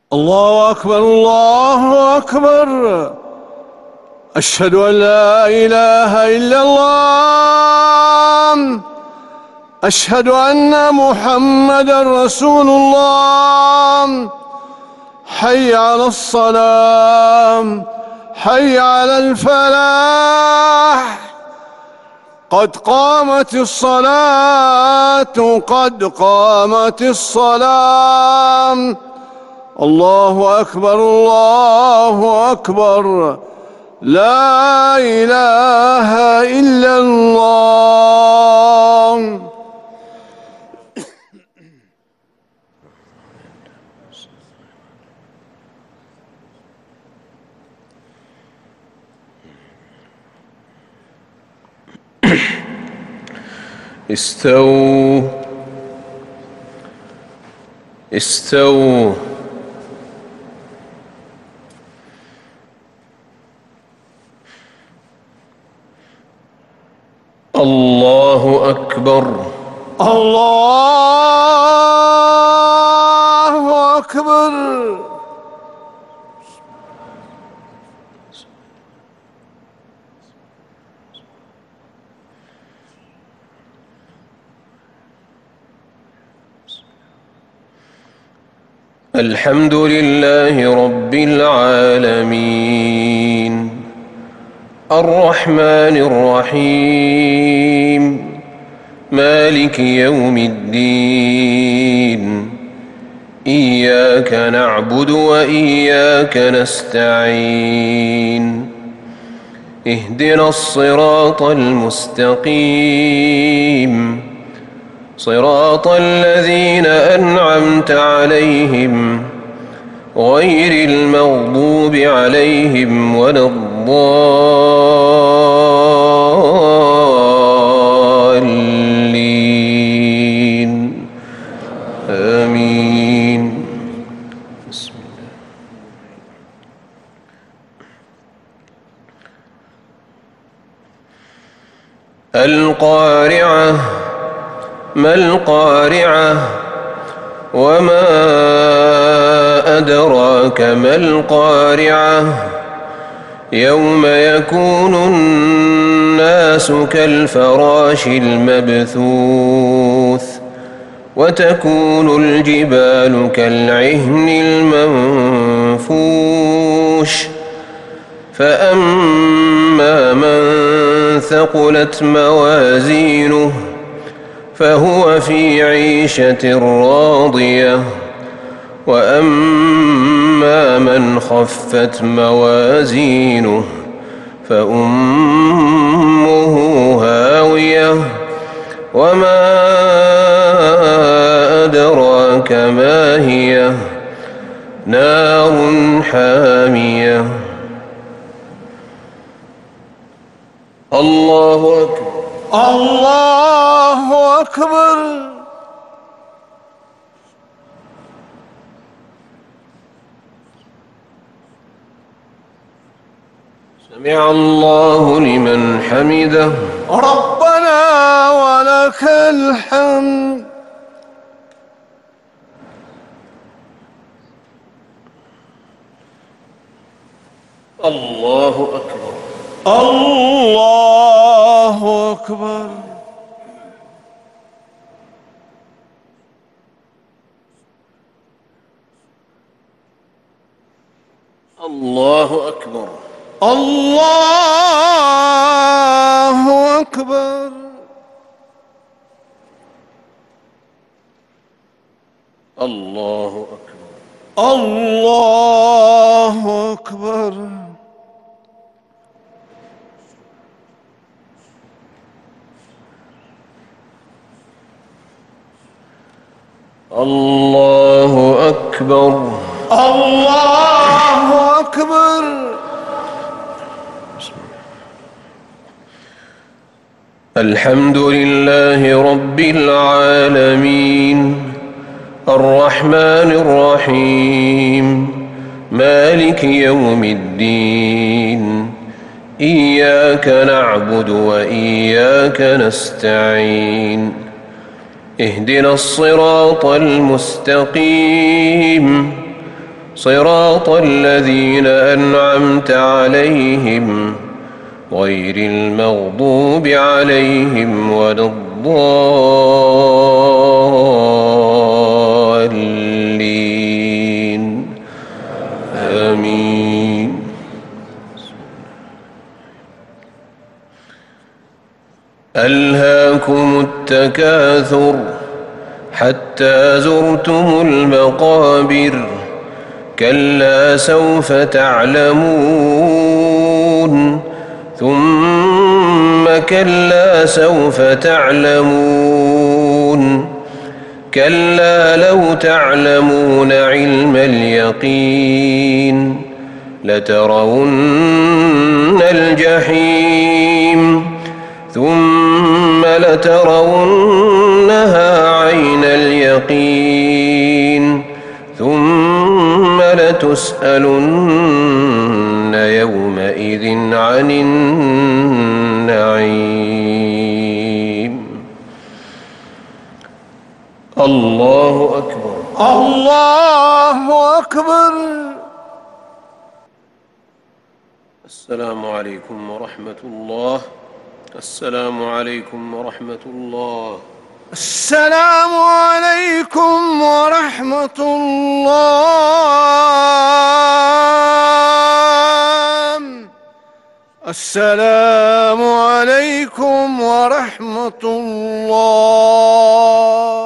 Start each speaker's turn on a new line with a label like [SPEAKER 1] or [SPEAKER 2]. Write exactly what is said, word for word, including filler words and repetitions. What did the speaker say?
[SPEAKER 1] الله أكبر الله أكبر. أشهد أن لا إله إلا الله. أشهد أن محمدًا رسول الله. حي على الصلاة، حي على الفلاح، قد قامت الصلاة، قد قامت الصلاة. الله أكبر الله أكبر. لا إله إلا الله.
[SPEAKER 2] استووا استووا. الله أكبر
[SPEAKER 1] الله أكبر.
[SPEAKER 2] الحمد لله رب العالمين الرحمن الرحيم مالك يوم الدين إياك نعبد وإياك نستعين اهدنا الصراط المستقيم صراط الذين أنعمت عليهم غير المغضوب عليهم ولا الضالين آمين. بسم الله. القارعة ما القارعة وما أدراك ما القارعة يوم يكون الناس كالفراش المبثوث وتكون الجبال كالعهن المنفوش فأما من ثقلت موازينه فهو في عيشة راضية وأما من خفت موازينه فأمه هاوية وما أدراك ما هي نار حامية. الله أكبر
[SPEAKER 1] الله أكبر.
[SPEAKER 2] سمع الله لمن حمده.
[SPEAKER 1] ربنا ولك الحمد.
[SPEAKER 2] الله أكبر
[SPEAKER 1] الله أكبر.
[SPEAKER 2] الله أكبر
[SPEAKER 1] الله أكبر.
[SPEAKER 2] الله أكبر
[SPEAKER 1] الله أكبر.
[SPEAKER 2] الله أكبر
[SPEAKER 1] الله أكبر.
[SPEAKER 2] الحمد لله رب العالمين الرحمن الرحيم مالك يوم الدين إياك نعبد وإياك نستعين اهدنا الصراط المستقيم صراط الذين أنعمت عليهم غير المغضوب عليهم ولا الضالين آمين. ألهاكم التكاثر حتى زرتم المقابر كلا سوف تعلمون ثم كلا سوف تعلمون كلا لو تعلمون علم اليقين لترون الجحيم ثم لترونها عين اليقين ثم لتسألن يومئذ عن النعيم. الله أكبر.
[SPEAKER 1] الله أكبر.
[SPEAKER 2] السلام عليكم ورحمة الله. السلام عليكم ورحمة الله.
[SPEAKER 1] السلام عليكم ورحمة الله. السلام عليكم ورحمة الله.